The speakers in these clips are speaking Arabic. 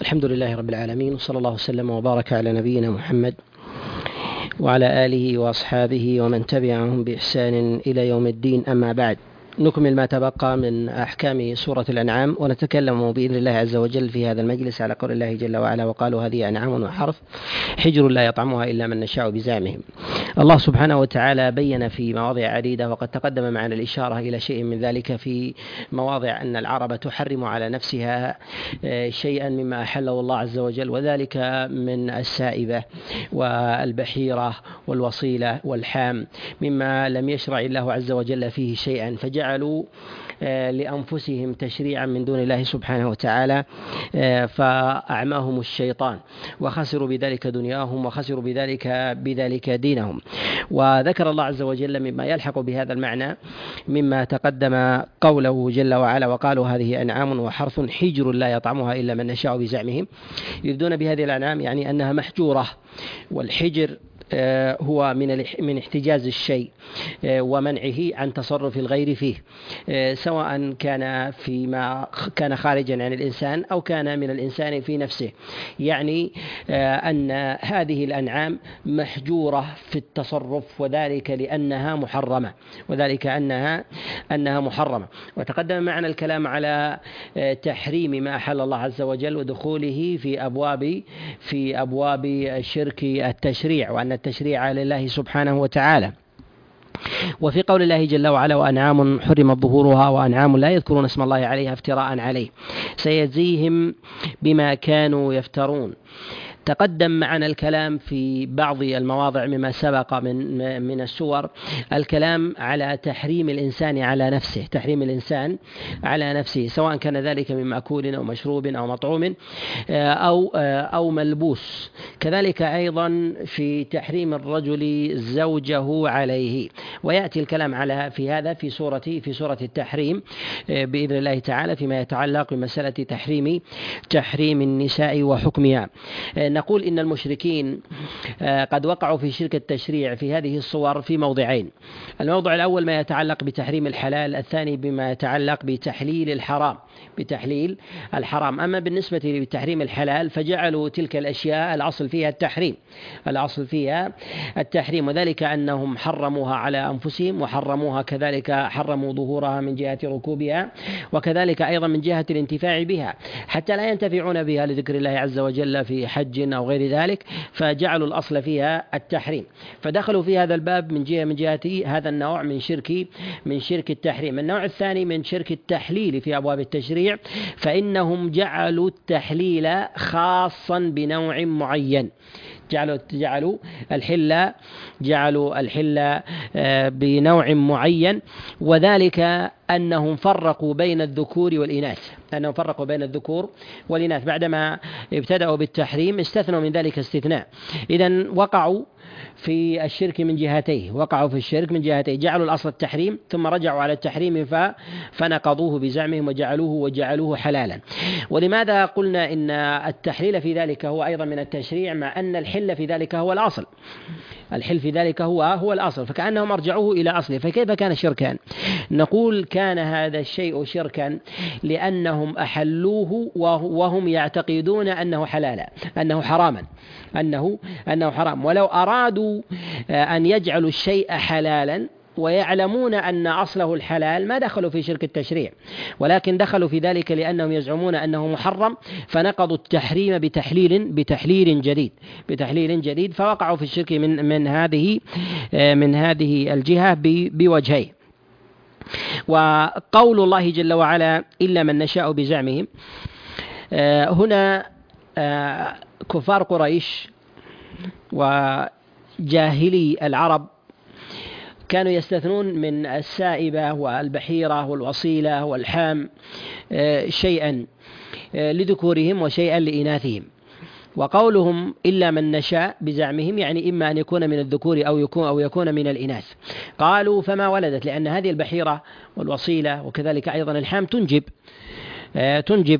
الحمد لله رب العالمين، وصلى الله وسلم وبارك على نبينا محمد وعلى آله وأصحابه ومن تبعهم بإحسان إلى يوم الدين. أما بعد، نكمل ما تبقى من أحكام سورة الأنعام، ونتكلم بإذن الله عز وجل في هذا المجلس على قول الله جل وعلا: وقالوا هذه أنعام وحرث حجر لا يطعمها إلا من نشاء بزعمهم. الله سبحانه وتعالى بين في مواضع عديدة، وقد تقدم معنا الإشارة إلى شيء من ذلك في مواضع أن العرب تحرم على نفسها شيئا مما أحله الله عز وجل، وذلك من السائبة والبحيرة والوصيلة والحام مما لم يشرع الله عز وجل فيه شيئا، فجعلوا لأنفسهم تشريعا من دون الله سبحانه وتعالى، فأعماهم الشيطان وخسروا بذلك دنياهم وخسروا بذلك دينهم. وذكر الله عز وجل مما يلحق بهذا المعنى مما تقدم قوله جل وعلا: وقالوا هذه أنعام وحرث حجر لا يطعمها إلا من نشاء بزعمهم. يريدون بهذه الأنعام يعني أنها محجورة، والحجر هو من احتجاز الشيء ومنعه عن تصرف الغير فيه، سواء كان فيما كان خارجا عن الإنسان أو كان من الإنسان في نفسه. يعني أن هذه الأنعام محجورة في التصرف، وذلك لأنها محرمة. وتقدم معنا الكلام على تحريم ما أحل الله عز وجل ودخوله في أبواب شرك التشريع، وأن التشريع لله سبحانه وتعالى. وفي قول الله جل وعلا: وأنعام حرمت ظهورها وأنعام لا يذكرون اسم الله عليها افتراء عليه سيجزيهم بما كانوا يفترون. تقدم معنا الكلام في بعض المواضع مما سبق من السور الكلام على تحريم الإنسان على نفسه، سواء كان ذلك من مأكول أو مشروب أو مطعوم أو ملبوس. كذلك أيضا في تحريم الرجل زوجه عليه، ويأتي الكلام على في هذا في سورة التحريم بإذن الله تعالى فيما يتعلق بمسألة تحريم النساء وحكمها. نقول إن المشركين قد وقعوا في شرك التشريع في هذه الصور في موضعين: الموضع الأول ما يتعلق بتحريم الحلال، الثاني بما يتعلق بتحليل الحرام. أما بالنسبة لتحريم الحلال فجعلوا تلك الأشياء الأصل فيها التحريم، وذلك أنهم حرموها على أنفسهم، وحرموها كذلك حرموا ظهورها من جهة ركوبها، وكذلك أيضا من جهة الانتفاع بها حتى لا ينتفعون بها لذكر الله عز وجل في حج أو غير ذلك، فجعلوا الأصل فيها التحريم، فدخلوا في هذا الباب من جهة هذا النوع من شرك التحريم. النوع الثاني من شرك التحليل في أبواب التشريع، فإنهم جعلوا التحليل خاصا بنوع معين، جعلوا الحل بنوع معين، وذلك أنهم فرقوا بين الذكور والإناث بعدما ابتدأوا بالتحريم استثنوا من ذلك استثناء. إذن وقعوا في الشرك من جهتين، جعلوا الأصل التحريم ثم رجعوا على التحريم فنقضوه بزعمهم وجعلوه حلالا. ولماذا قلنا إن التحليل في ذلك هو أيضا من التشريع مع أن الحل في ذلك هو الأصل؟ الحل في ذلك هو الأصل، فكأنهم أرجعوه إلى أصله. فكيف كان شركا؟ نقول كان هذا الشيء شركا لأنهم أحلوه وهم يعتقدون أنه حلالا، أنه حرام. ولو أرادوا أن يجعلوا الشيء حلالا ويعلمون أن أصله الحلال ما دخلوا في شرك التشريع، ولكن دخلوا في ذلك لأنهم يزعمون أنه محرم، فنقضوا التحريم بتحليل جديد، فوقعوا في الشرك من هذه الجهة بوجهين. وقول الله جل وعلا: إلا من نشاء بزعمهم، هنا كفار قريش وجاهلي العرب كانوا يستثنون من السائبة والبحيرة والوصيلة والحام شيئا لذكورهم وشيئا لإناثهم. وقولهم إلا من نشاء بزعمهم يعني إما أن يكون من الذكور أو يكون من الإناث. قالوا: فما ولدت؟ لأن هذه البحيرة والوصيلة وكذلك أيضا الحام تنجب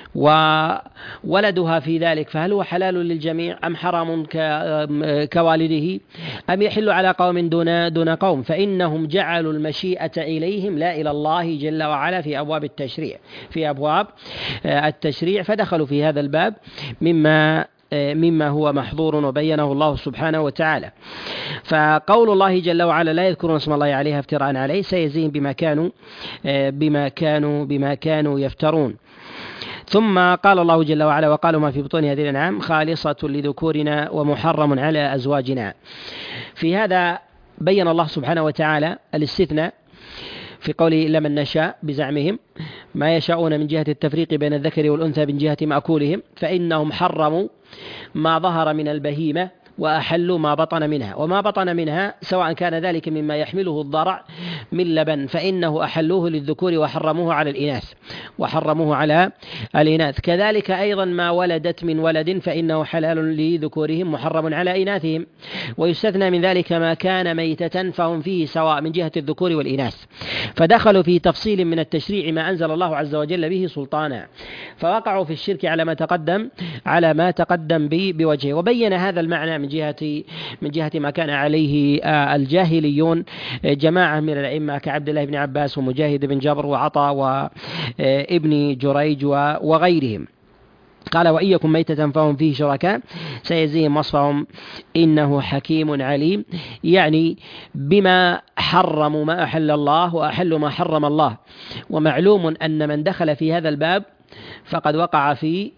وولدها في ذلك، فهل هو حلال للجميع أم حرام كوالده أم يحل على قوم دون قوم؟ فإنهم جعلوا المشيئة إليهم لا إلى الله جل وعلا في أبواب التشريع، فدخلوا في هذا الباب مما هو محظور وبينه الله سبحانه وتعالى. فقول الله جل وعلا لا يذكرون اسم الله عليها افتراء عليه سيجزيهم بما كانوا يفترون. ثم قال الله جل وعلا وقالوا ما في بطون هذه الأنعام خالصة لذكورنا ومحرم على أزواجنا. في هذا بين الله سبحانه وتعالى الاستثناء في قوله إلا من نشاء بزعمهم ما يشاءون من جهة التفريق بين الذكر والأنثى من جهة مأكولهم، فإنهم حرموا ما ظهر من البهيمة وأحلوا ما بطن منها، وما بطن منها سواء كان ذلك مما يحمله الضرع من لبن فإنه أحلوه للذكور وحرموه على الإناث. كذلك أيضا ما ولدت من ولد فإنه حلال لذكورهم محرم على إناثهم. ويستثنى من ذلك ما كان ميتة فهم فيه سواء من جهة الذكور والإناث، فدخلوا في تفصيل من التشريع ما أنزل الله عز وجل به سلطانا، فوقعوا في الشرك على ما تقدم بوجهه. وبين هذا المعنى من جهة ما كان عليه الجاهليون جماعة من الأئمة كعبد الله بن عباس ومجاهد بن جبر وعطاء وابن جريج وغيرهم. قال وإن يكن ميتة فهم فيه شركاء سيجزيهم وصفهم إنه حكيم عليم، يعني بما حرموا ما أحل الله وأحلوا ما حرم الله. ومعلوم أن من دخل في هذا الباب فقد وقع في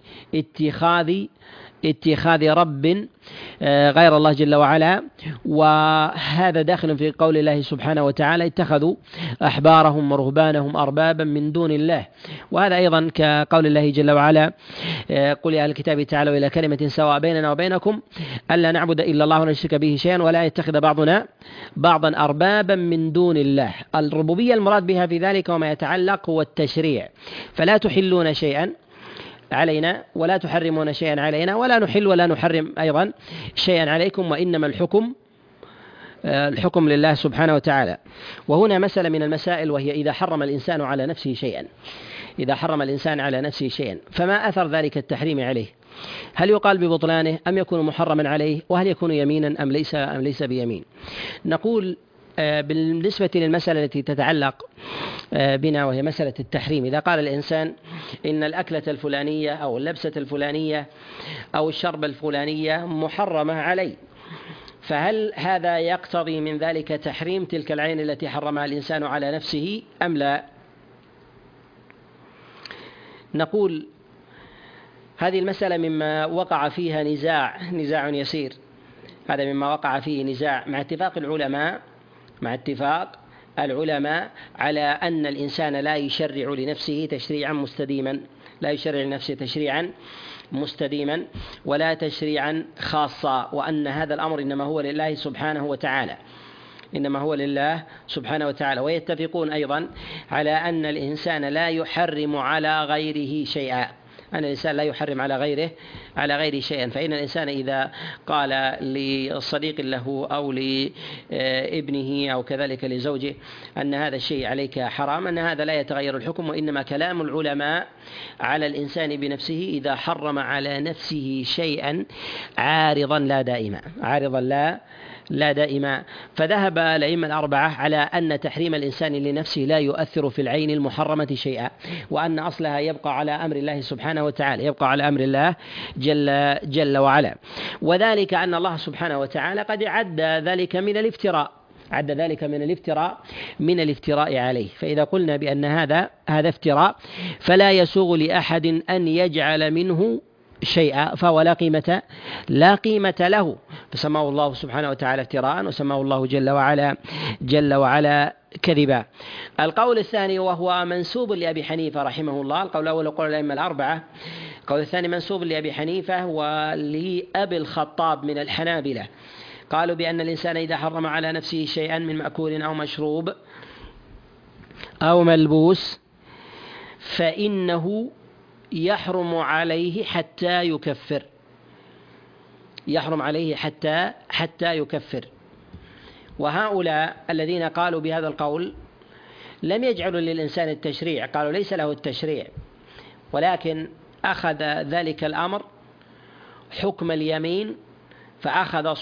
اتخاذ رب غير الله جل وعلا، وهذا داخل في قول الله سبحانه وتعالى اتخذوا أحبارهم ورهبانهم أربابا من دون الله. وهذا أيضا كقول الله جل وعلا قل يا أهل الكتاب تعالوا إلى كلمة سواء بيننا وبينكم ألا نعبد إلا الله ولا نشرك به شيئا ولا يتخذ بعضنا بعضا أربابا من دون الله. الربوبية المراد بها في ذلك وما يتعلق هو التشريع، فلا تحلون شيئا علينا ولا تحرمون شيئا علينا ولا نحل ولا نحرم أيضا شيئا عليكم، وإنما الحكم لله سبحانه وتعالى. وهنا مسألة من المسائل وهي إذا حرم الإنسان على نفسه شيئا فما أثر ذلك التحريم عليه؟ هل يقال ببطلانه أم يكون محرما عليه؟ وهل يكون يمينا أم ليس بيمين؟ نقول بالنسبة للمسألة التي تتعلق بنا وهي مسألة التحريم، إذا قال الإنسان إن الأكلة الفلانية أو اللبسة الفلانية أو الشرب الفلانية محرمة علي، فهل هذا يقتضي من ذلك تحريم تلك العين التي حرمها الإنسان على نفسه أم لا؟ نقول هذه المسألة مما وقع فيها نزاع يسير، هذا مما وقع فيه نزاع مع اتفاق العلماء على أن الإنسان لا يشرع لنفسه تشريعا مستديما ولا تشريعا خاصا، وأن هذا الأمر إنما هو لله سبحانه وتعالى. ويتفقون أيضا على أن الإنسان لا يحرم على غيره شيئا، على غيره شيئا. فإن الإنسان إذا قال لصديق له أو لابنه أو كذلك لزوجه أن هذا الشيء عليك حرام، أن هذا لا يتغير الحكم، وإنما كلام العلماء على الإنسان بنفسه إذا حرم على نفسه شيئا عارضا لا دائما. فذهب الأئمة الأربعة على أن تحريم الإنسان لنفسه لا يؤثر في العين المحرمة شيئا، وأن أصلها يبقى على أمر الله سبحانه وتعالى، يبقى على أمر الله جل وعلا. وذلك أن الله سبحانه وتعالى قد عد ذلك من الافتراء عليه. فإذا قلنا بأن هذا افتراء فلا يسوغ لأحد أن يجعل منه شيئا، فهو لا قيمة له، فسماه الله سبحانه وتعالى افتراء وسماه الله جل وعلا كذبا. القول الثاني وهو منسوب لأبي حنيفة رحمه الله، القول الأول قول الأئمة الأربعة، القول الثاني منسوب لأبي حنيفة ولأبي الخطاب من الحنابلة، قالوا بأن الإنسان إذا حرم على نفسه شيئا من مأكول أو مشروب أو ملبوس فإنه يحرم عليه حتى يكفر. وهؤلاء الذين قالوا بهذا القول لم يجعلوا للإنسان التشريع، قالوا ليس له التشريع، ولكن أخذ ذلك الأمر حكم اليمين، فأخذ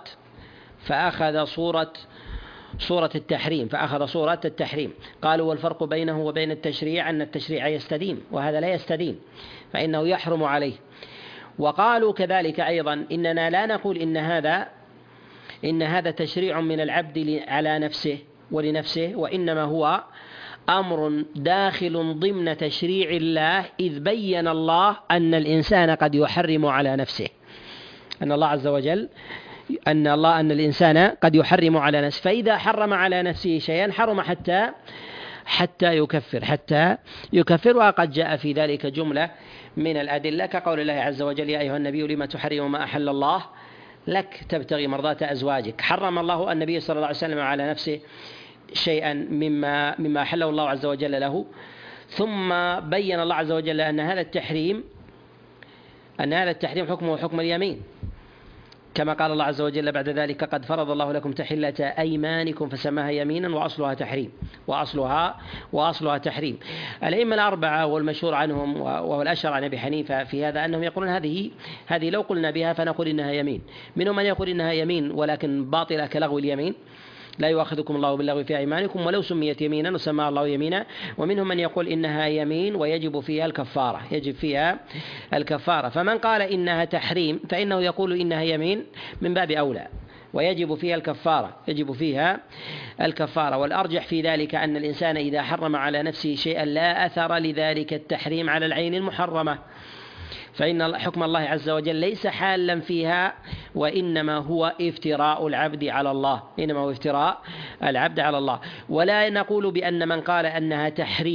صورة التحريم. قالوا والفرق بينه وبين التشريع أن التشريع يستديم، وهذا لا يستديم، فإنه يحرم عليه. وقالوا كذلك أيضا إننا لا نقول إن هذا تشريع من العبد على نفسه ولنفسه، وإنما هو أمر داخل ضمن تشريع الله، إذ بين الله أن الإنسان قد يحرم على نفسه، أن الله عز وجل أن الإنسان قد يحرم على نفسه، فإذا حرم على نفسه شيئا حرم حتى يكفر. وقد جاء في ذلك جملة من الأدلة كقول الله عز وجل يا أيها النبي لما تحرم ما أحل الله لك تبتغي مرضات أزواجك. حرم الله النبي صلى الله عليه وسلم على نفسه شيئا مما أحله الله عز وجل له، ثم بين الله عز وجل أن هذا التحريم حكمه حكم اليمين، كما قال الله عز وجل بعد ذلك قد فرض الله لكم تحلة أيمانكم فسماها يمينا وأصلها تحريم. الأئمة الأربعة والمشهور عنهم وهو الأشهر عن أبي حنيفة في هذا أنهم يقولون هذه لو قلنا بها فنقول إنها يمين. منهم من يقول إنها يمين ولكن باطلة كلغو اليمين، لا يؤاخذكم الله باللغو في أيمانكم ولو سميت يمينا وسماها الله يمينا. ومنهم من يقول إنها يمين ويجب فيها الكفارة. فمن قال إنها تحريم فإنه يقول إنها يمين من باب أولى ويجب فيها الكفارة. والأرجح في ذلك أن الإنسان إذا حرم على نفسه شيئا لا أثر لذلك التحريم على العين المحرمة، فإن حكم الله عز وجل ليس حالا فيها، وإنما هو افتراء العبد على الله. ولا نقول بأن من قال أنها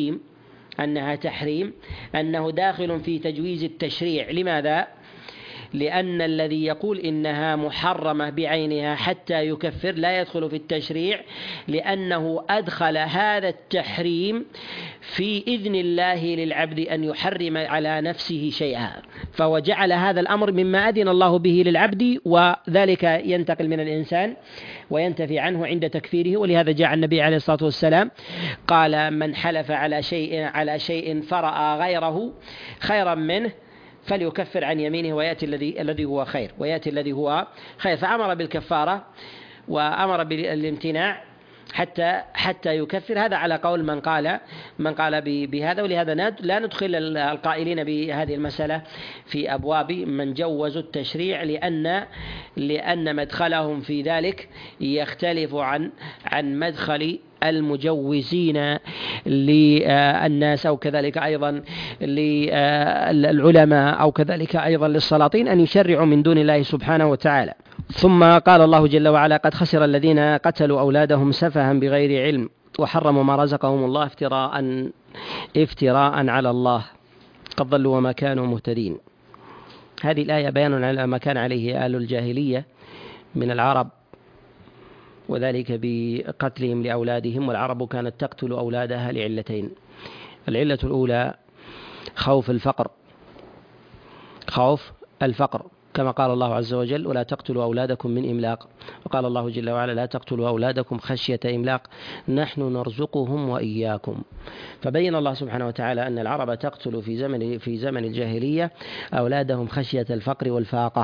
تحريم أنه داخل في تجويز التشريع. لماذا؟ لأن الذي يقول إنها محرمة بعينها حتى يكفر لا يدخل في التشريع، لأنه أدخل هذا التحريم في إذن الله للعبد أن يحرم على نفسه شيئا، فوجعل هذا الأمر مما أذن الله به للعبد، وذلك ينتقل من الإنسان وينتفي عنه عند تكفيره. ولهذا جاء النبي عليه الصلاة والسلام قال من حلف على شيء فرأى غيره خيرا منه فليكفر عن يمينه ويأتي الذي هو خير. فأمر بالكفارة وأمر بالامتناع حتى يكفر. هذا على قول من قال بهذا. ولهذا لا ندخل القائلين بهذه المسألة في أبواب من جوزوا التشريع، لأن مدخلهم في ذلك يختلف عن مدخل المجوزين للناس، أو كذلك أيضا للعلماء، أو كذلك أيضا للسلاطين أن يشرعوا من دون الله سبحانه وتعالى. ثم قال الله جل وعلا قد خسر الذين قتلوا أولادهم سفها بغير علم وحرموا ما رزقهم الله افتراء على الله قد ضلوا وما كانوا مهتدين. هذه الآية بيان على ما كان عليه آل الجاهلية من العرب، وذلك بقتلهم لأولادهم. والعرب كانت تقتل أولادها لعلتين: العلة الأولى خوف الفقر كما قال الله عز وجل ولا تقتلوا أولادكم من إملاق، وقال الله جل وعلا لا تقتلوا أولادكم خشية إملاق نحن نرزقهم وإياكم. فبين الله سبحانه وتعالى أن العرب تقتل في زمن الجاهلية أولادهم خشية الفقر والفاقة،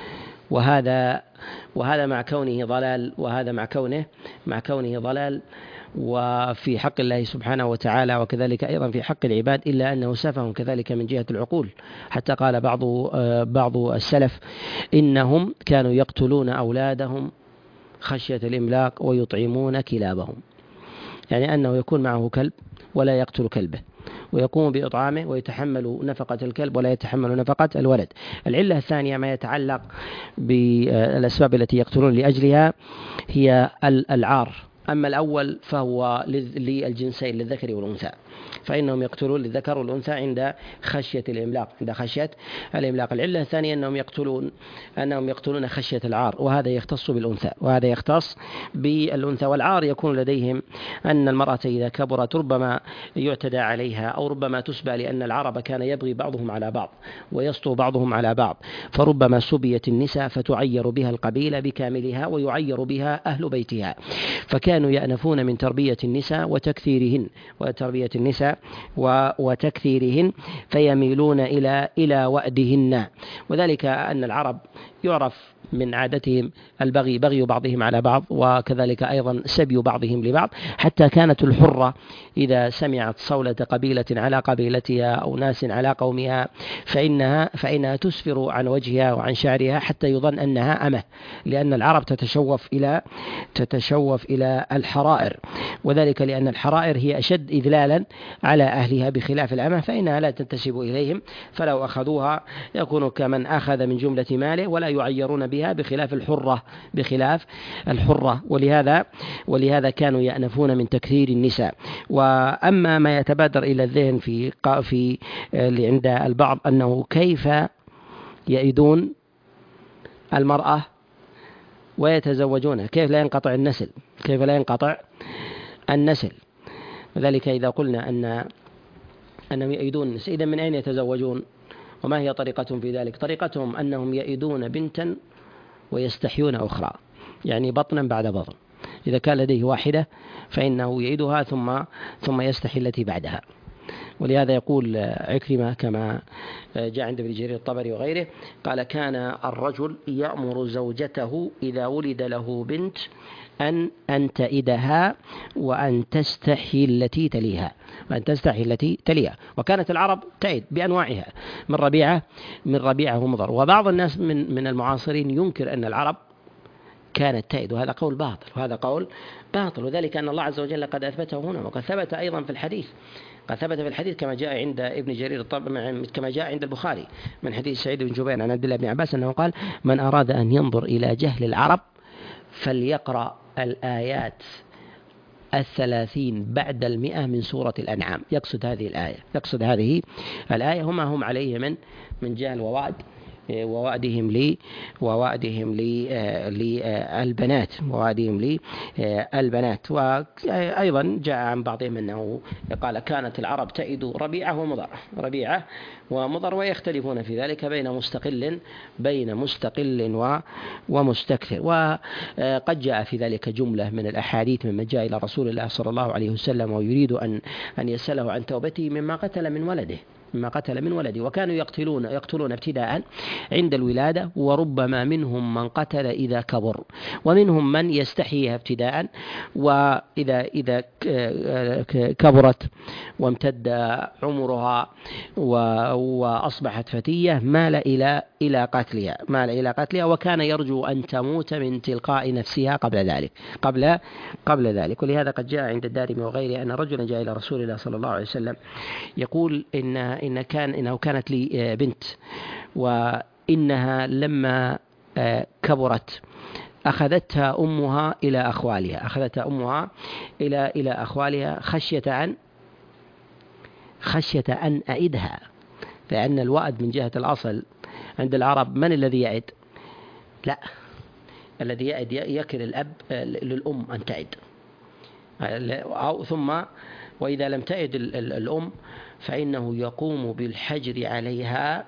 وهذا مع كونه ضلال، وهذا مع كونه ضلال وفي حق الله سبحانه وتعالى، وكذلك أيضا في حق العباد، إلا أنه سفه كذلك من جهة العقول، حتى قال بعض السلف إنهم كانوا يقتلون أولادهم خشية الإملاق ويطعمون كلابهم، يعني أنه يكون معه كلب ولا يقتل كلبه، ويقوم بإطعامه ويتحمل نفقة الكلب ولا يتحمل نفقة الولد. العلة الثانية ما يتعلق بالأسباب التي يقتلون لأجلها هي العار. أما الأول فهو للجنسين للذكر والأنثى، فإنهم يقتلون للذكر والأنثى عند خشية الإملاق. العلة الثانية أنهم يقتلون خشية العار، وهذا يختص بالأنثى. والعار يكون لديهم أن المرأة إذا كبرت ربما يعتدى عليها، أو ربما تسبى، لأن العرب كان يبغي بعضهم على بعض ويسطو بعضهم على بعض، فربما سبيت النساء فتعير بها القبيلة بكاملها ويعير بها أهل بيتها. فكان كانوا يأنفون من تربية النساء وتكثيرهن فيميلون إلى وأدهن. وذلك أن العرب يعرف من عادتهم البغي، بغي بعضهم على بعض، وكذلك أيضا سبي بعضهم لبعض، حتى كانت الحرة إذا سمعت صولة قبيلة على قبيلتها أو ناس على قومها فإنها تسفر عن وجهها وعن شعرها حتى يظن أنها أمه، لأن العرب تتشوف إلى الحرائر، وذلك لأن الحرائر هي أشد إذلالا على أهلها، بخلاف الأمة فإنها لا تنتسب إليهم، فلو أخذوها يكون كمن أخذ من جملة ماله ولا يعيرون بها، بخلاف الحرة. ولهذا كانوا يأنفون من تكثير النساء. وأما ما يتبادر إلى الذهن في عند البعض أنه كيف يئدون المرأة ويتزوجونها، كيف لا ينقطع النسل. وذلك إذا قلنا أنهم يئدون النساء، إذن من أين يتزوجون؟ وما هي طريقتهم في ذلك؟ طريقتهم أنهم يئدون بنتا ويستحيون أخرى، يعني بطنا بعد بطن. إذا كان لديه واحدة فإنه يئدها ثم يستحي التي بعدها. ولهذا يقول عكرمة كما جاء عند ابن جرير الطبري وغيره، قال: كان الرجل يأمر زوجته إذا ولد له بنت أن تئدها وأن تستحي التي تليها. وكانت العرب تعد بأنواعها من ربيعة ومضر. وبعض الناس من المعاصرين ينكر أن العرب كانت تعد، وهذا قول باطل. وذلك أن الله عز وجل قد أثبته هنا، وقد ثبت أيضا في الحديث، كما جاء عند ابن جرير الطبري، كما جاء عند البخاري من حديث سعيد بن جبير عن عبد الله بن عباس أنه قال: من أراد أن ينظر إلى جهل العرب فليقرأ الآيات 30 بعد 100 من سورة الأنعام. يقصد هذه الآية هم عليه من جهل ووعدهم للبنات. وأيضا جاء عن بعضهم أنه قال: كانت العرب تعد ربيعة ومضر، ويختلفون في ذلك بين مستقل ومستكثر. وقد جاء في ذلك جملة من الأحاديث ممن جاء إلى رسول الله صلى الله عليه وسلم ويريد أن يسأله عن توبته مما قتل من ولده، وكانوا يقتلون ابتداء عند الولادة، وربما منهم من قتل إذا كبر، ومنهم من يستحييها ابتداء، وإذا كبرت وامتد عمرها وأصبحت فتية مال إلى قتلها، وكان يرجو أن تموت من تلقاء نفسها قبل ذلك. ولهذا قد جاء عند الدارمي وغيره أن رجلا جاء إلى رسول الله صلى الله عليه وسلم يقول: إنه كانت لي بنت، وإنها لما كبرت أخذتها أمها إلى أخوالها خشية أن أعدها، لأن الوأد من جهة الأصل عند العرب من الذي يعد؟ لا، الذي يعد يكل الأب للأم أن تعد، ثم وإذا لم تعد الأم فإنه يقوم بالحجر عليها،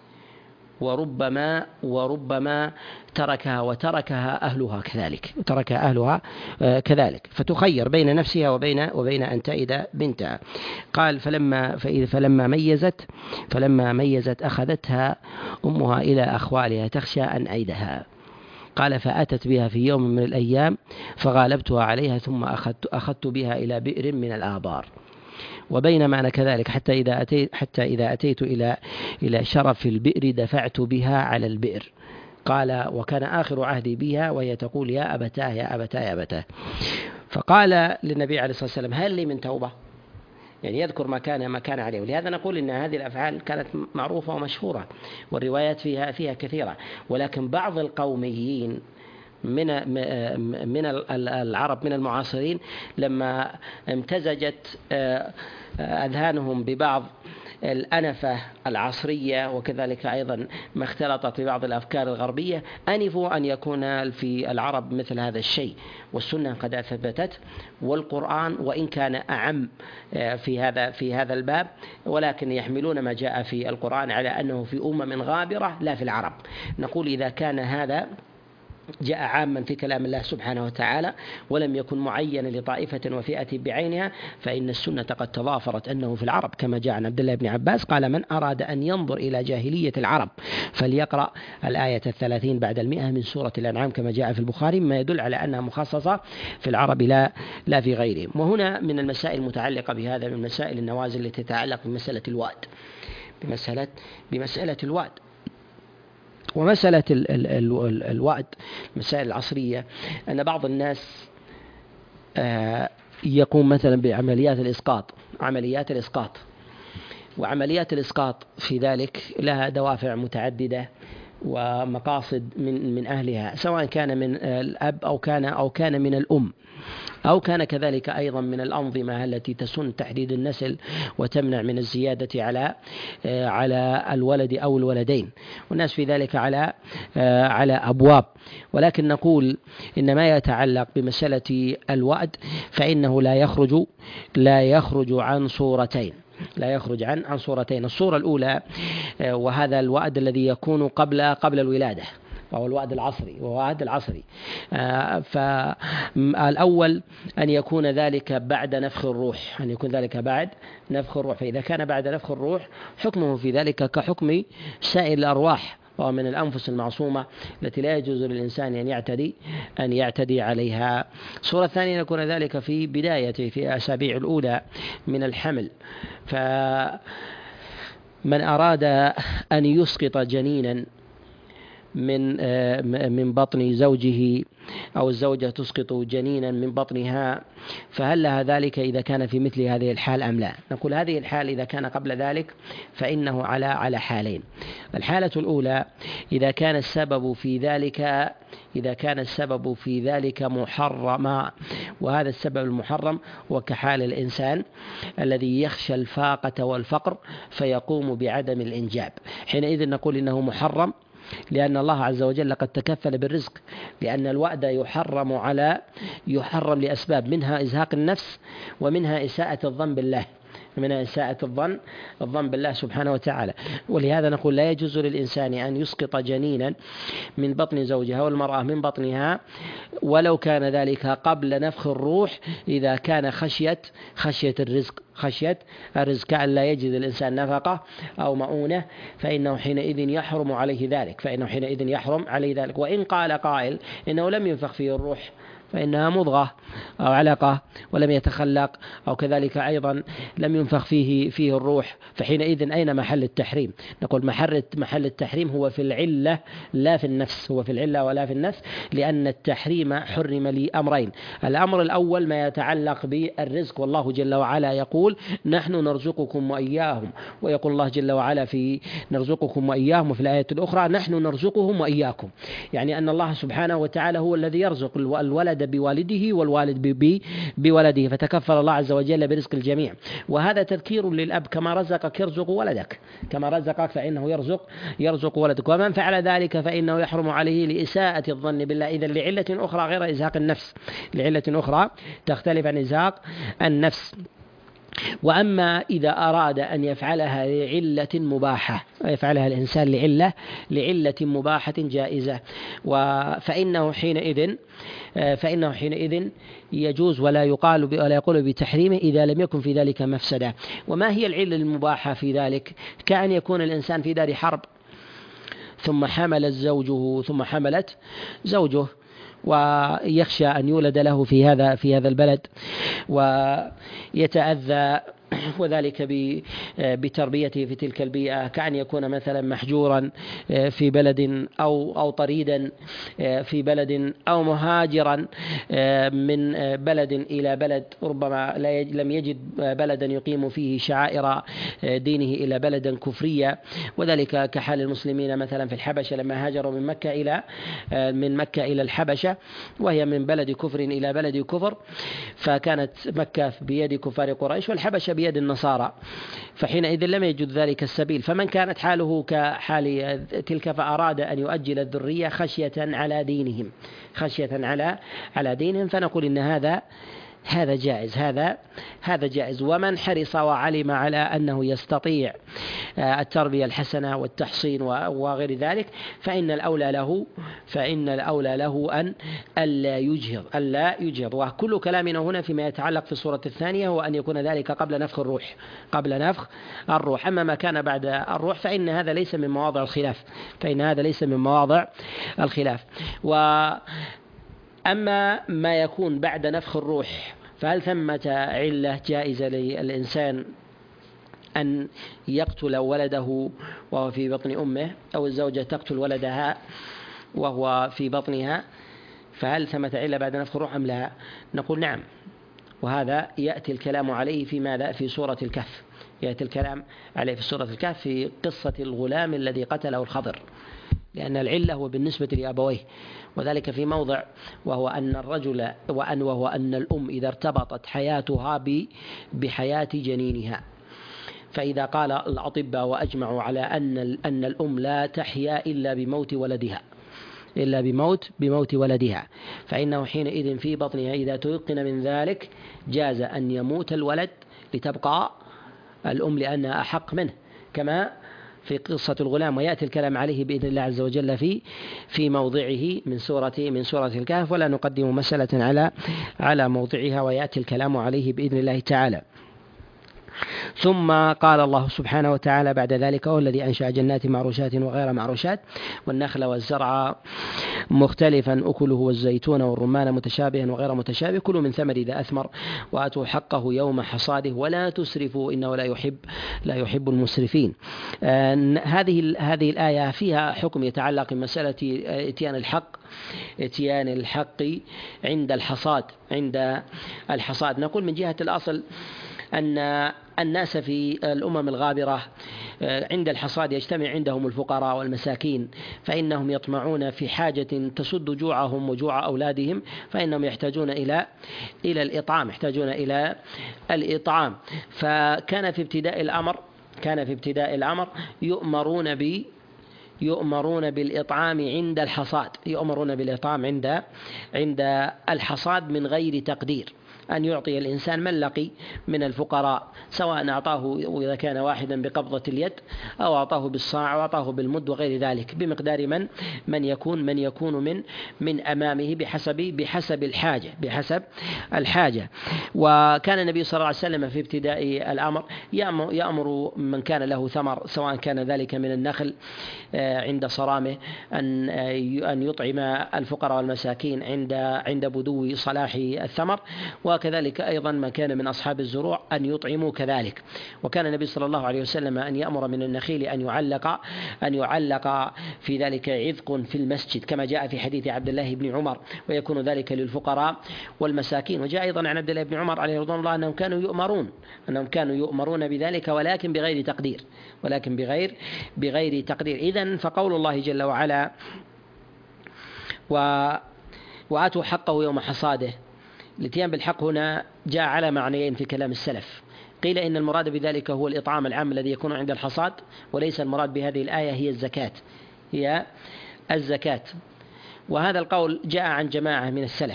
وربما تركها أهلها كذلك، فتخير بين نفسها وبين أن تئد بنتها. قال: فلما ميزت أخذتها أمها إلى أخوالها تخشى أن أعيدها. قال: فأتت بها في يوم من الأيام فغالبتها عليها، ثم أخذت بها إلى بئر من الآبار، وبينما أنا كذلك حتى إذا أتيت إلى شرف البئر دفعت بها على البئر. قال: وكان آخر عهدي بها وهي تقول: يا أبتاه. فقال للنبي عليه الصلاة والسلام: هل لي من توبة؟ يعني يذكر ما كان عليه. ولهذا نقول إن هذه الأفعال كانت معروفة ومشهورة، والروايات فيها كثيرة، ولكن بعض القوميين من العرب من المعاصرين لما امتزجت أذهانهم ببعض الأنفة العصرية، وكذلك أيضا ما اختلطت ببعض الأفكار الغربية، أنفوا أن يكون في العرب مثل هذا الشيء. والسنة قد أثبتت، والقرآن وإن كان أعم في هذا الباب، ولكن يحملون ما جاء في القرآن على أنه في أمم غابرة لا في العرب. نقول: إذا كان هذا جاء عاما في كلام الله سبحانه وتعالى ولم يكن معينا لطائفة وفئة بعينها، فإن السنة قد تضافرت أنه في العرب، كما جاء عن عبد الله بن عباس قال: من أراد أن ينظر إلى جاهلية العرب فليقرأ الآية 30 بعد 100 من سورة الأنعام، كما جاء في البخاري، مما يدل على أنها مخصصة في العرب لا في غيرهم. وهنا من المسائل المتعلقة بهذا، من مسائل النوازل التي تتعلق بمسألة الوعد، بمسألة الوعد. ومسألة الوعد مسائل العصرية، أن بعض الناس يقوم مثلا بعمليات الإسقاط، وعمليات الإسقاط في ذلك لها دوافع متعددة ومقاصد من أهلها، سواء كان من الأب أو كان من الأم، أو كان كذلك أيضا من الأنظمة التي تسن تحديد النسل وتمنع من الزيادة على الولد أو الولدين، والناس في ذلك على أبواب. ولكن نقول إن ما يتعلق بمسألة الوعد فإنه لا يخرج عن صورتين. الصورة الأولى وهذا الوعد الذي يكون قبل الولادة، وهو الوعد العصري. فالأول أن يكون ذلك بعد نفخ الروح، فإذا كان بعد نفخ الروح حكمه في ذلك كحكم سائر الأرواح، وهو من الأنفس المعصومة التي لا يجوز للإنسان أن يعتدي عليها. الصورة الثانية أن يكون ذلك في أسابيع الأولى من الحمل، فمن أراد أن يسقط جنينا من بطن زوجه، أو الزوجة تسقط جنينا من بطنها، فهل لها ذلك إذا كان في مثل هذه الحال أم لا؟ نقول هذه الحال إذا كان قبل ذلك فإنه على حالين. الحالة الأولى إذا كان السبب في ذلك محرما، وهذا السبب المحرم وكحال الإنسان الذي يخشى الفاقة والفقر فيقوم بعدم الإنجاب، حينئذ نقول إنه محرم، لأن الله عز وجل قد تكفل بالرزق، لأن الوعد يحرم لأسباب، منها إزهاق النفس، ومنها إساءة الظن بالله سبحانه وتعالى. ولهذا نقول لا يجوز للإنسان أن يسقط جنينا من بطن زوجها والمرأة من بطنها، ولو كان ذلك قبل نفخ الروح، إذا كان خشية الرزق كأن لا يجد الإنسان نفقة أو مؤونة، فإنه حينئذ يحرم عليه ذلك. وإن قال قائل إنه لم ينفخ فيه الروح، فإنها مضغة أو علقة ولم يتخلق، أو كذلك أيضا لم ينفخ فيه الروح، فحينئذ أين محل التحريم؟ نقول محل التحريم هو في العلة لا في النفس، لأن التحريم حرم لأمرين. الأمر الأول ما يتعلق بالرزق، والله جل وعلا يقول: نحن نرزقكم وإياهم، ويقول الله جل وعلا في نرزقكم وإياهم، وفي الآية الأخرى نحن نرزقهم وإياكم، يعني أن الله سبحانه وتعالى هو الذي يرزق الولد بوالده والوالد بولده، فتكفل الله عز وجل برزق الجميع. وهذا تذكير للأب: كما رزقك يرزق ولدك، كما رزقك فإنه يرزق ولدك، ومن فعل ذلك فإنه يحرم عليه لإساءة الظن بالله، إذن لعلة أخرى غير إزهاق النفس، لعلة أخرى تختلف عن إزهاق النفس. وأما إذا أراد أن يفعلها لعلة مباحة، يفعلها الإنسان لعلة مباحة جائزة، فإنه حينئذ يجوز، ولا يقول بتحريمه إذا لم يكن في ذلك مفسدة. وما هي العلة المباحة في ذلك؟ كأن يكون الإنسان في دار حرب، ثم حملت زوجه ويخشى أن يولد له في هذا البلد، ويتأذى وذلك بتربيته في تلك البيئة، كأن يكون مثلا محجورا في بلد أو طريدا في بلد، أو مهاجرا من بلد إلى بلد، ربما لم يجد بلدا يقيم فيه شعائر دينه إلى بلدا كفرية، وذلك كحال المسلمين مثلا في الحبشة لما هاجروا من مكة إلى الحبشة، وهي من بلد كفر إلى بلد كفر، فكانت مكة بيد كفار قريش والحبشة بيد النصارى، فحينئذ لم يجد ذلك السبيل. فمن كانت حاله كحال تلك فأراد أن يؤجل الذرية خشية على دينهم، فنقول إن هذا جائز، هذا جائز. ومن حرص وعلم على أنه يستطيع التربية الحسنة والتحصين وغير ذلك فإن الأولى له أن ألا يجهر. وكل كلامنا هنا فيما يتعلق في الصورة الثانية هو أن يكون ذلك قبل نفخ الروح. أما ما كان بعد الروح فإن هذا ليس من مواضع الخلاف. وأما ما يكون بعد نفخ الروح فهل ثمة علة جائزة للإنسان أن يقتل ولده وهو في بطن أمه، أو الزوجة تقتل ولدها وهو في بطنها، فهل ثمة علة بعد نفخ الروح أم لا؟ نقول نعم، وهذا يأتي الكلام عليه في ماذا؟ في سورة الكهف. يأتي الكلام عليه في سورة الكهف في قصة الغلام الذي قتله الخضر، لأن العلة هو بالنسبة لأبويه، وذلك في موضع وهو أن الأم إذا ارتبطت حياتها بحياة جنينها، فإذا قال الأطباء وأجمعوا على أن الأم لا تحيا إلا بموت ولدها، فإنه حينئذ في بطنها إذا تيقن من ذلك جاز أن يموت الولد لتبقى الأم لأنها أحق منه، كما في قصة الغلام. ويأتي الكلام عليه بإذن الله عز وجل في موضعه من سورة الكهف، ولا نقدم مسألة على موضعها، ويأتي الكلام عليه بإذن الله تعالى. ثم قال الله سبحانه وتعالى بعد ذلك: هو الذي أنشأ جنات معروشات وغير معروشات والنخل والزرع مختلفا أكله والزيتون والرمان متشابها وغير متشابه كلوا من ثمر إذا أثمر وآتوا حقه يوم حصاده ولا تسرفوا إنه لا يحب المسرفين. هذه الآية فيها حكم يتعلق بمسألة اتيان الحق عند الحصاد. نقول من جهة الأصل أن الناس في الأمم الغابرة عند الحصاد يجتمع عندهم الفقراء والمساكين، فإنهم يطمعون في حاجة تسد جوعهم وجوع أولادهم، فإنهم يحتاجون إلى الإطعام. فكان في ابتداء الأمر يؤمرون بالإطعام عند الحصاد، عند الحصاد من غير تقدير، أن يعطي الإنسان من لقي من الفقراء، سواء أعطاه إذا كان واحدا بقبضة اليد أو أعطاه بالصاع أو أعطاه بالمد وغير ذلك، بمقدار من يكون من أمامه بحسب الحاجة. وكان النبي صلى الله عليه وسلم في ابتداء الأمر يأمر من كان له ثمر، سواء كان ذلك من النخل عند صرامه أن يطعم الفقراء والمساكين عند بدو صلاح الثمر، وكذلك أيضا ما كان من أصحاب الزروع أن يطعموا كذلك. وكان النبي صلى الله عليه وسلم أن يأمر من النخيل أن يعلق في ذلك عذق في المسجد، كما جاء في حديث عبد الله بن عمر، ويكون ذلك للفقراء والمساكين. وجاء أيضا عن عبد الله بن عمر عليه رضوان الله أنهم كانوا يؤمرون بذلك ولكن بغير تقدير. إذن فقول الله جل وعلا وآتوا حقه يوم حصاده، الاتيان بالحق هنا جاء على معنيين في كلام السلف. قيل إن المراد بذلك هو الإطعام العام الذي يكون عند الحصاد، وليس المراد بهذه الآية هي الزكاة. وهذا القول جاء عن جماعة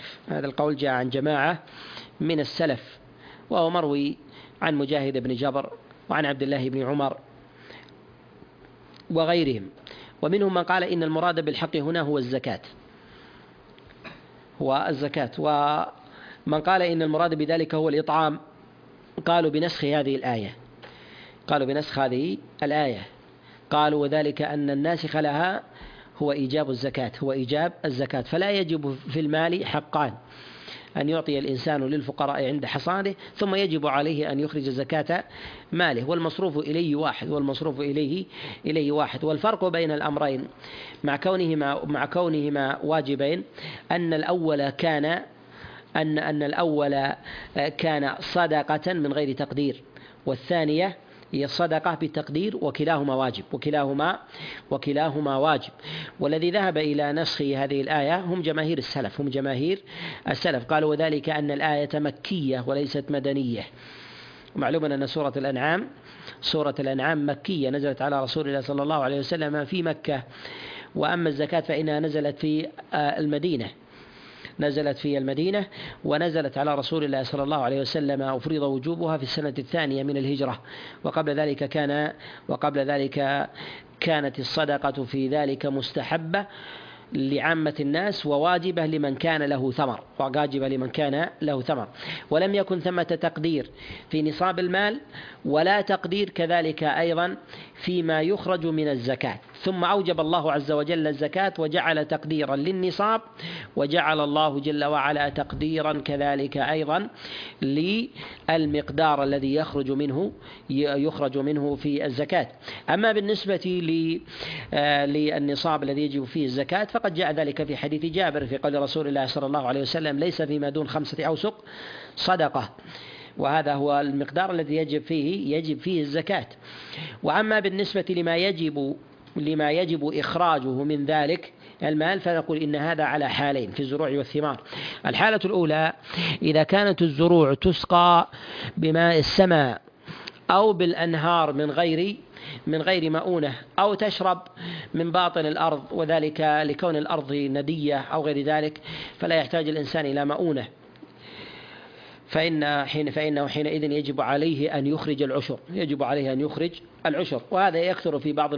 من السلف، وهو مروي عن مجاهد بن جبر وعن عبد الله بن عمر وغيرهم. ومنهم من قال إن المراد بالحق هنا هو الزكاة، ومن قال إن المراد بذلك هو الإطعام قالوا بنسخ هذه الآية، قالوا وذلك أن الناسخ لها هو إيجاب الزكاة، فلا يجب في المال حقان، أن يعطي الإنسان للفقراء عند حصاده، ثم يجب عليه أن يخرج زكاة ماله، والمصروف إليه واحد. والفرق بين الأمرين مع كونهما واجبين أن الأول كان صدقة من غير تقدير، والثانية هي الصدقة بالتقدير، وكلاهما واجب. والذي ذهب إلى نسخ هذه الآية هم جماهير السلف، قالوا وذلك أن الآية مكية وليست مدنية. معلوم أن سورة الأنعام مكية، نزلت على رسول الله صلى الله عليه وسلم في مكة، وأما الزكاة فإنها نزلت في المدينة. نزلت في المدينة، ونزلت على رسول الله صلى الله عليه وسلم وفرض وجوبها في السنة الثانية من الهجرة، وقبل ذلك كانت الصدقة في ذلك مستحبة لعامة الناس وواجبة لمن كان له ثمر، ولم يكن ثمة تقدير في نصاب المال ولا تقدير كذلك أيضا فيما يخرج من الزكاة. ثم أوجب الله عز وجل الزكاة وجعل تقديرا للنصاب، وجعل الله جل وعلا تقديرا كذلك أيضا للمقدار الذي يخرج منه في الزكاة. أما بالنسبة للنصاب الذي يجب فيه الزكاة فقد جاء ذلك في حديث جابر في قول رسول الله صلى الله عليه وسلم: ليس فيما دون 5 أوسق صدقة، وهذا هو المقدار الذي يجب فيه الزكاة. وأما بالنسبة لما يجب إخراجه من ذلك المال فنقول إن هذا على حالين في الزروع والثمار. الحالة الأولى إذا كانت الزروع تسقى بماء السماء أو بالأنهار من غير مؤونة، أو تشرب من باطن الأرض، وذلك لكون الأرض ندية أو غير ذلك، فلا يحتاج الإنسان إلى مؤونة، فإنه حينئذ يجب عليه أن يخرج العشر. وهذا يكثر في بعض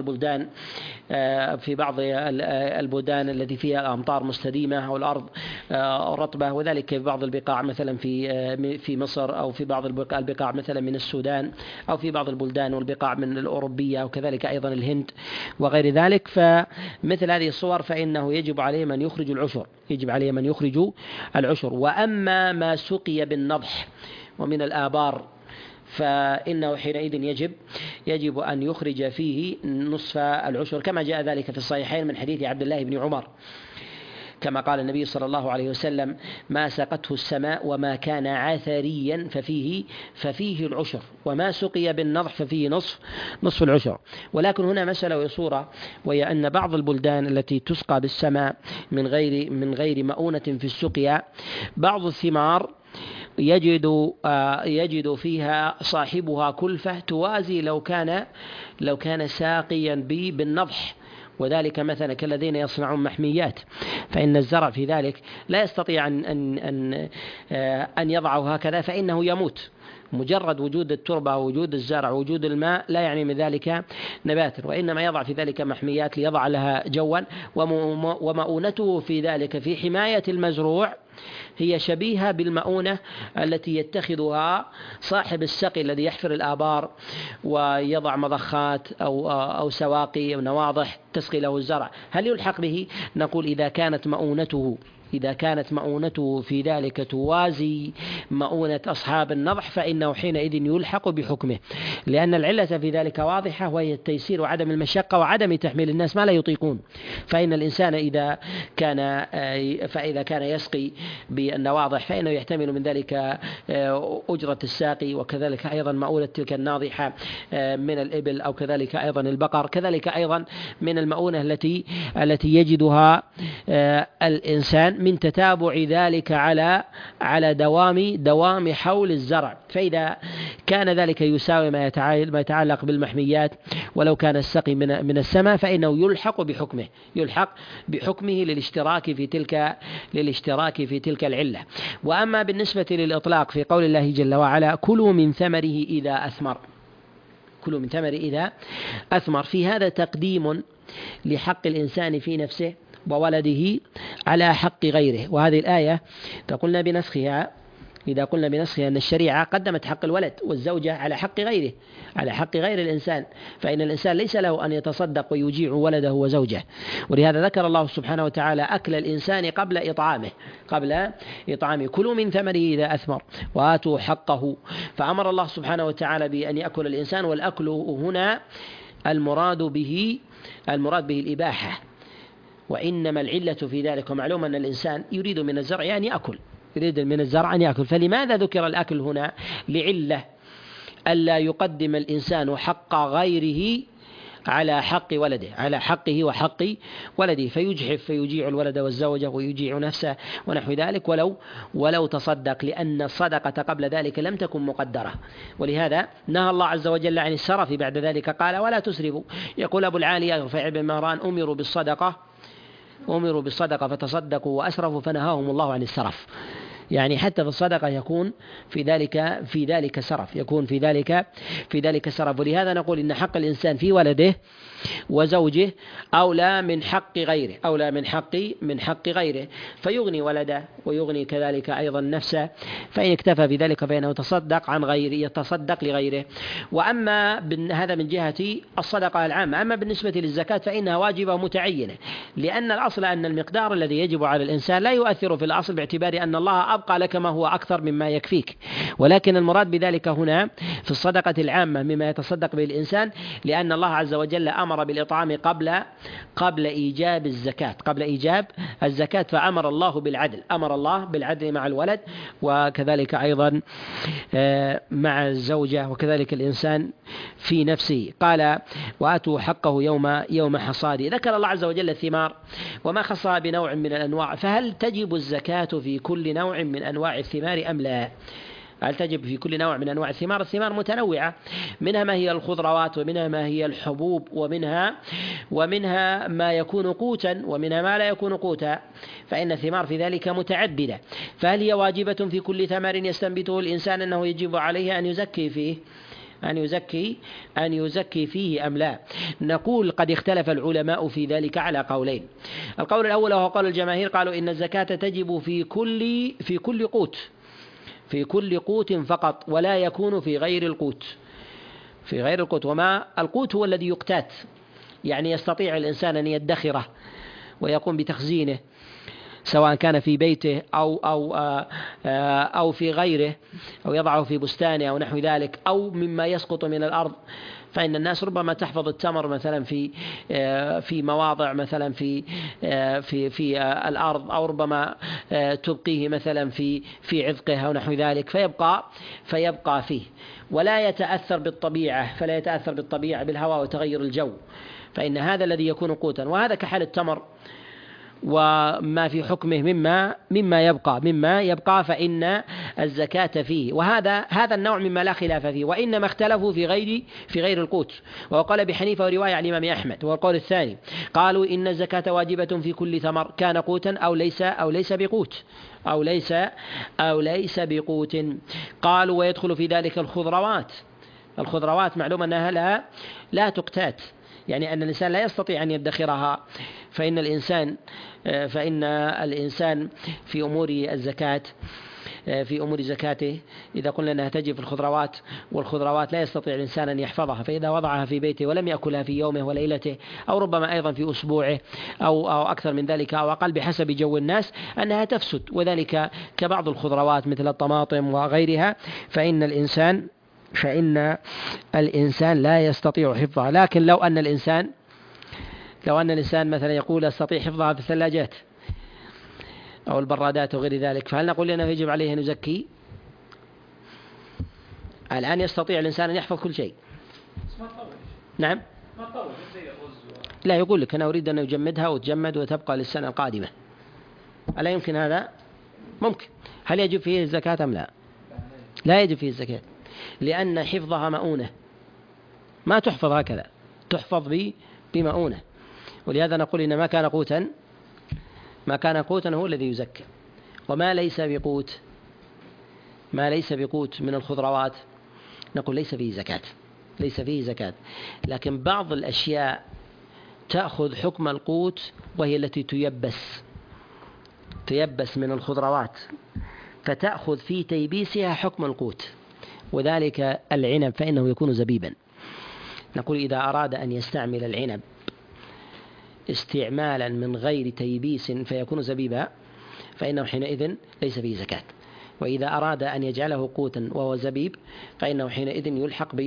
البلدان التي فيها أمطار مستديمة أو الأرض رطبة، وذلك في بعض البقاع مثلا في مصر، أو في بعض البقاع مثلا من السودان، أو في بعض البلدان والبقاع من الأوروبية، وكذلك أيضا الهند وغير ذلك. فمثل هذه الصور فإنه يجب عليه من يخرج العشر. وأما ما سقي بالنضح ومن الآبار فإنه حينئذ يجب أن يخرج فيه نصف العشر، كما جاء ذلك في الصحيحين من حديث عبد الله بن عمر، كما قال النبي صلى الله عليه وسلم: ما سقته السماء وما كان عثريا ففيه العشر، وما سقي بالنضح ففيه نصف العشر. ولكن هنا مسألة وصورة، وهي أن بعض البلدان التي تسقى بالسماء من غير مؤونة في السقيا، بعض الثمار يجد فيها صاحبها كلفة توازي لو كان ساقيا بالنضح، وذلك مثلا كالذين يصنعون محميات، فإن الزرع في ذلك لا يستطيع أن يضعه هكذا، فإنه يموت. مجرد وجود التربة ووجود الزرع ووجود الماء لا يعني من ذلك نبات، وإنما يضع في ذلك محميات ليضع لها جوا، ومؤونته في ذلك في حماية المزروع هي شبيهة بالمؤونة التي يتخذها صاحب السقي الذي يحفر الآبار ويضع مضخات أو سواقي أو نواضح تسقي له الزرع. هل يلحق به؟ نقول إذا كانت مؤونته في ذلك توازي مؤونة أصحاب النضح فإنه حينئذ يلحق بحكمه، لأن العلة في ذلك واضحة، وهي التيسير وعدم المشقة وعدم تحميل الناس ما لا يطيقون. فإن الإنسان إذا كان يسقي بالنواضح فإنه يحتمل من ذلك أجرة الساقي، وكذلك أيضا مؤونة تلك الناضحة من الإبل، أو كذلك أيضا البقر، كذلك أيضا من المؤونة التي يجدها الإنسان من تتابع ذلك على دوام حول الزرع. فإذا كان ذلك يساوي ما يتعلق بالمحميات ولو كان السقي من السماء فإنه يلحق بحكمه للاشتراك في تلك العلة. وأما بالنسبة للإطلاق في قول الله جل وعلا: كلوا من ثمره إذا أثمر، في هذا تقديم لحق الإنسان في نفسه وولده على حق غيره. وهذه الآية إذا قلنا بنسخها أن الشريعة قدمت حق الولد والزوجة على حق غيره، على حق غير الإنسان، فإن الإنسان ليس له أن يتصدق ويجيع ولده وزوجه. ولهذا ذكر الله سبحانه وتعالى أكل الإنسان قبل إطعامه: كلوا من ثمره إذا أثمر وآتوا حقه. فأمر الله سبحانه وتعالى بأن يأكل الإنسان، والأكل هنا المراد به الإباحة، وإنما العلة في ذلك. ومعلوم أن الإنسان يريد من الزرع أن يأكل، فلماذا ذكر الأكل هنا؟ لعلة ألا يقدم الإنسان حق غيره على حق ولده، على حقه وحق ولده، فيجيع الولد والزوجة ويجيع نفسه ونحو ذلك ولو تصدق، لأن الصدقة قبل ذلك لم تكن مقدرة. ولهذا نهى الله عز وجل عن السرف بعد ذلك قال: ولا تسرفوا. يقول أبو العالية رفيع بن مهران: أمروا بالصدقة أمروا بالصدقة فتصدقوا وأسرفوا فنهاهم الله عن السرف. يعني حتى في الصدقة يكون في ذلك سرف، يكون في ذلك سرف. ولهذا نقول إن حق الإنسان في ولده وزوجه أولى من حق غيره، فيغني ولده ويغني كذلك أيضا نفسه، فإن اكتفى بذلك فإنه يتصدق لغيره. وأما هذا من جهة الصدقة العامة. أما بالنسبة للزكاة فإنها واجبة متعينة، لأن الأصل أن المقدار الذي يجب على الإنسان لا يؤثر في الأصل، باعتبار أن الله أبقى لك ما هو أكثر مما يكفيك. ولكن المراد بذلك هنا في الصدقة العامة مما يتصدق به الإنسان، لأن الله عز وجل أمر بالإطعام قبل إيجاب الزكاة، فأمر الله بالعدل مع الولد، وكذلك أيضا مع الزوجة، وكذلك الإنسان في نفسه. قال وآتوا حقه يوم حصاده. ذكر الله عز وجل الثمار وما خصها بنوع من الأنواع، فهل تجب الزكاة في كل نوع من أنواع الثمار أم لا؟ هل تجب في كل نوع من أنواع الثمار؟ الثمار متنوعة، منها ما هي الخضروات، ومنها ما هي الحبوب، ومنها ما يكون قوتا، ومنها ما لا يكون قوتا، فإن الثمار في ذلك متعددة. فهل هي واجبة في كل ثمر يستنبته الإنسان أنه يجب عليه أن يزكي فيه أم لا؟ نقول قد اختلف العلماء في ذلك على قولين. القول الأول وهو قول الجماهير، قالوا إن الزكاة تجب في كل قوت فقط، ولا يكون في غير القوت. وما القوت هو الذي يقتات، يعني يستطيع الإنسان أن يدخره ويقوم بتخزينه، سواء كان في بيته أو في غيره، أو يضعه في بستانه أو نحو ذلك، أو مما يسقط من الأرض. فإن الناس ربما تحفظ التمر مثلا في مواضع مثلا في الأرض، أو ربما تبقيه مثلا في عذقها أو نحو ذلك، فيبقى فيه ولا يتأثر بالطبيعة بالهواء وتغير الجو، فإن هذا الذي يكون قوتا. وهذا كحال التمر وما في حكمه مما يبقى فإن الزكاة فيه. وهذا النوع مما لا خلاف فيه، وإنما اختلفوا في غير القوت، وقال بحنيفة ورواية عن الإمام أحمد. والقول الثاني قالوا إن الزكاة واجبة في كل ثمر كان قوتا أو ليس بقوت. قالوا ويدخل في ذلك الخضروات معلوم أنها لا تقتات، يعني أن الإنسان لا يستطيع أن يدخرها، فإن الإنسان في أمور زكاته إذا قلنا أنها تجب في الخضروات، والخضروات لا يستطيع الإنسان أن يحفظها، فإذا وضعها في بيته ولم يأكلها في يومه وليلته، أو ربما أيضا في أسبوعه أو أكثر من ذلك أو أقل بحسب جو الناس، أنها تفسد، وذلك كبعض الخضروات مثل الطماطم وغيرها، فإن الإنسان لا يستطيع حفظها. لكن لو أن الإنسان مثلا يقول يستطيع حفظها في الثلاجات أو البرادات وغير ذلك، فهل نقول أنه يجب عليه أن يزكي؟ الآن يستطيع الإنسان أن يحفظ كل شيء. نعم. لا، يقول لك أنا أريد أن أجمدها وتجمد وتبقى للسنة القادمة، ألا يمكن هذا؟ ممكن. هل يجب فيه الزكاة أم لا؟ لا يجب فيه الزكاة، لأن حفظها مؤونة، ما تحفظ هكذا، تحفظ بمؤونة. ولهذا نقول إن ما كان قوتا هو الذي يزكى. وما ليس بقوت من الخضروات نقول ليس فيه زكاة. لكن بعض الأشياء تأخذ حكم القوت، وهي التي تيبس من الخضروات، فتأخذ في تيبيسها حكم القوت، وذلك العنب فإنه يكون زبيبا. نقول إذا أراد أن يستعمل العنب استعمالا من غير تيبيس فيكون زبيبا، فإنه حينئذ ليس فيه زكاة. وإذا أراد أن يجعله قوتا وهو زبيب فإنه حينئذ يلحق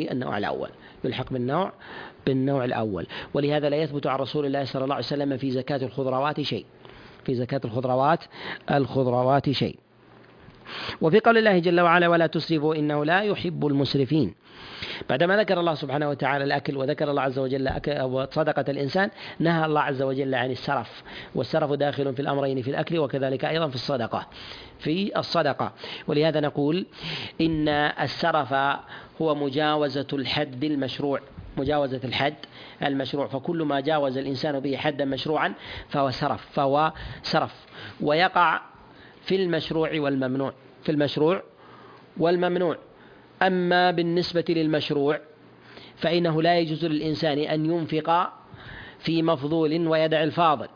بالنوع الأول. ولهذا لا يثبت عن رسول الله صلى الله عليه وسلم في زكاة الخضروات شيء. وفي قول الله جل وعلا ولا تسرفوا إنه لا يحب المسرفين، بعدما ذكر الله سبحانه وتعالى الأكل وذكر الله عز وجل صدقة الإنسان، نهى الله عز وجل عن السرف، والسرف داخل في الأمرين في الأكل وكذلك أيضا في الصدقة. ولهذا نقول إن السرف هو مجاوزة الحد المشروع، مجاوزة الحد المشروع، فكل ما جاوز الإنسان به حدا مشروعا فهو سرف. ويقع في المشروع والممنوع، في المشروع والممنوع. أما بالنسبة للمشروع فإنه لا يجوز للإنسان أن ينفق في مفضول ويدع الفاضل،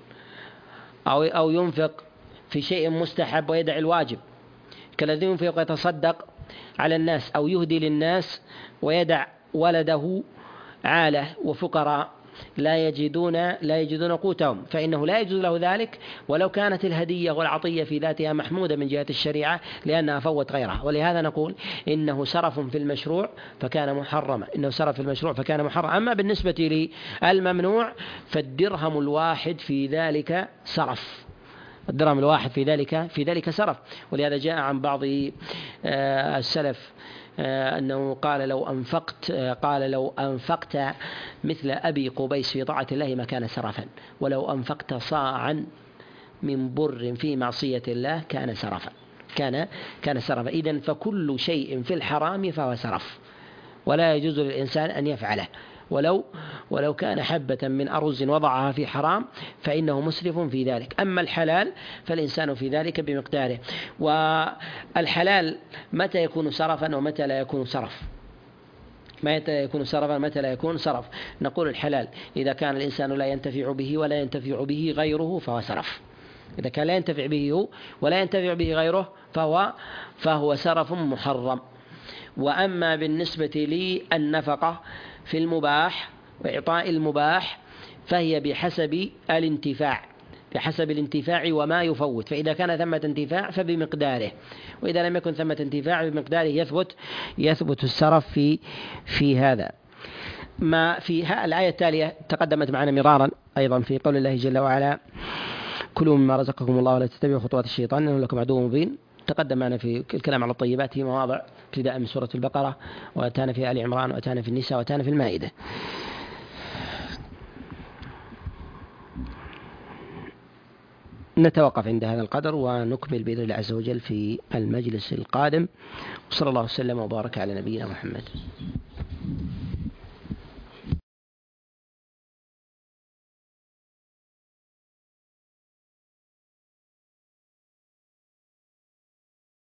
أو ينفق في شيء مستحب ويدع الواجب، كالذي ينفق ويتصدق على الناس، أو يهدي للناس ويدع ولده عالة وفقراء لا يجدون قوتهم، فإنه لا يجوز له ذلك ولو كانت الهدية والعطية في ذاتها محمودة من جهة الشريعة لأنها فوت غيرها. ولهذا نقول إنه سرف في المشروع فكان محرما، إنه سرف في المشروع فكان محرما. أما بالنسبة للممنوع فالدرهم الواحد في ذلك سرف، الدرهم الواحد في ذلك سرف. ولهذا جاء عن بعض السلف أنه قال لو أنفقت مثل أبي قبيس في طاعة الله ما كان سرفا، ولو أنفقت صاعا من بر في معصية الله كان سرفا، كان سرفا. إذن فكل شيء في الحرام فهو سرف، ولا يجوز للإنسان أن يفعله، ولو كان حبة من أرز وضعها في حرام فإنه مسرف في ذلك. أما الحلال فالإنسان في ذلك بمقداره. والحلال متى يكون سرفا ومتى لا يكون سرف؟ متى يكون سرفا متى لا يكون سرف؟ نقول الحلال إذا كان الإنسان لا ينتفع به ولا ينتفع به غيره فهو سرف. إذا كان لا ينتفع به ولا ينتفع به غيره فهو سرف محرم. وأما بالنسبة للنفقة في المباح وإعطاء المباح فهي بحسب الانتفاع وما يفوت، فإذا كان ثمة انتفاع فبمقداره، وإذا لم يكن ثمة انتفاع بمقداره يثبت السرف في هذا. ما في الآية التالية تقدمت معنا مرارا أيضا في قول الله جل وعلا: كلوا مما رزقكم الله ولا تتبعوا خطوات الشيطان إنه لكم عدو مبين. تقدم معنا في الكلام على الطيبات في مواضع ابتداء من سورة البقرة، وأتانا في آل عمران، وأتانا في النساء، وأتانا في المائدة. نتوقف عند هذا القدر ونكمل بإذن الله عز وجل في المجلس القادم. وصلى الله وسلم وبارك على نبينا محمد.